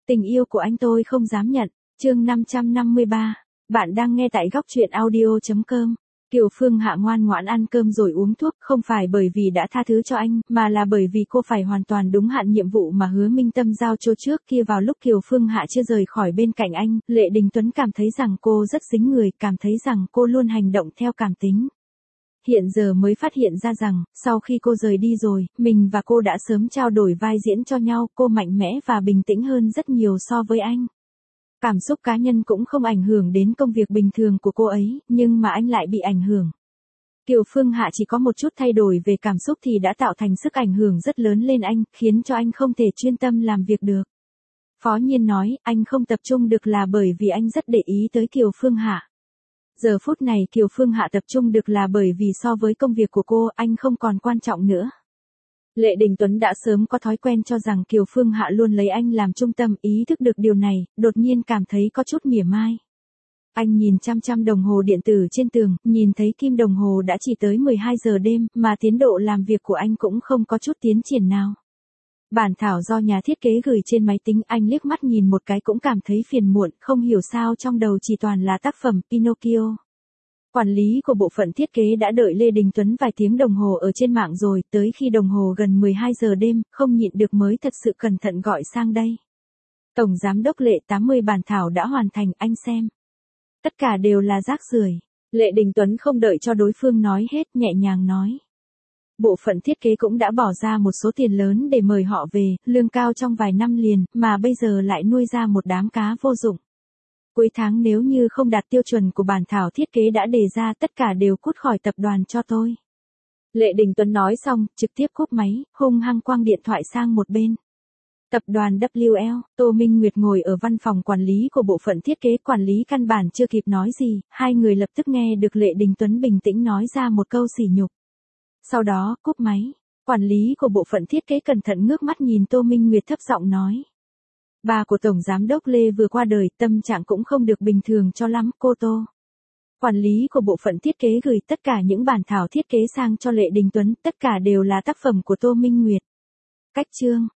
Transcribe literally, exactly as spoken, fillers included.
Tình yêu của anh tôi không dám nhận. Chương năm trăm năm mươi ba. Bạn đang nghe tại góc truyện audio chấm com. Kiều Phương Hạ ngoan ngoãn ăn cơm rồi uống thuốc, không phải bởi vì đã tha thứ cho anh, mà là bởi vì cô phải hoàn toàn đúng hạn nhiệm vụ mà Hứa Minh Tâm giao cho trước kia. Vào lúc Kiều Phương Hạ chưa rời khỏi bên cạnh anh, Lệ Đình Tuấn cảm thấy rằng cô rất dính người, cảm thấy rằng cô luôn hành động theo cảm tính. Hiện giờ mới phát hiện ra rằng, sau khi cô rời đi rồi, mình và cô đã sớm trao đổi vai diễn cho nhau, cô mạnh mẽ và bình tĩnh hơn rất nhiều so với anh. Cảm xúc cá nhân cũng không ảnh hưởng đến công việc bình thường của cô ấy, nhưng mà anh lại bị ảnh hưởng. Kiều Phương Hạ chỉ có một chút thay đổi về cảm xúc thì đã tạo thành sức ảnh hưởng rất lớn lên anh, khiến cho anh không thể chuyên tâm làm việc được. Phó Nhiên nói, anh không tập trung được là bởi vì anh rất để ý tới Kiều Phương Hạ. Giờ phút này Kiều Phương Hạ tập trung được là bởi vì so với công việc của cô, anh không còn quan trọng nữa. Lệ Đình Tuấn đã sớm có thói quen cho rằng Kiều Phương Hạ luôn lấy anh làm trung tâm, ý thức được điều này, đột nhiên cảm thấy có chút mỉa mai. Anh nhìn chăm chăm đồng hồ điện tử trên tường, nhìn thấy kim đồng hồ đã chỉ tới mười hai giờ đêm, mà tiến độ làm việc của anh cũng không có chút tiến triển nào. Bản thảo do nhà thiết kế gửi trên máy tính, anh liếc mắt nhìn một cái cũng cảm thấy phiền muộn, không hiểu sao trong đầu chỉ toàn là tác phẩm Pinocchio. Quản lý của bộ phận thiết kế đã đợi Lê Đình Tuấn vài tiếng đồng hồ ở trên mạng rồi, tới khi đồng hồ gần mười hai giờ đêm, không nhịn được mới thật sự cẩn thận gọi sang đây. Tổng giám đốc Lệ, tám mươi bản thảo đã hoàn thành, anh xem. Tất cả đều là rác rưởi. Lệ Đình Tuấn không đợi cho đối phương nói hết, nhẹ nhàng nói. Bộ phận thiết kế cũng đã bỏ ra một số tiền lớn để mời họ về, lương cao trong vài năm liền, mà bây giờ lại nuôi ra một đám cá vô dụng. Cuối tháng nếu như không đạt tiêu chuẩn của bản thảo thiết kế đã đề ra, tất cả đều cút khỏi tập đoàn cho tôi. Lệ Đình Tuấn nói xong, trực tiếp cúp máy, hung hăng quăng điện thoại sang một bên. Tập đoàn W L, Tô Minh Nguyệt ngồi ở văn phòng quản lý của bộ phận thiết kế, quản lý căn bản chưa kịp nói gì, hai người lập tức nghe được Lệ Đình Tuấn bình tĩnh nói ra một câu sỉ nhục. Sau đó, cúp máy, quản lý của bộ phận thiết kế cẩn thận ngước mắt nhìn Tô Minh Nguyệt thấp giọng nói. Bà của Tổng Giám đốc Lê vừa qua đời, tâm trạng cũng không được bình thường cho lắm, cô Tô. Quản lý của bộ phận thiết kế gửi tất cả những bản thảo thiết kế sang cho Lệ Đình Tuấn, tất cả đều là tác phẩm của Tô Minh Nguyệt. Cách chương,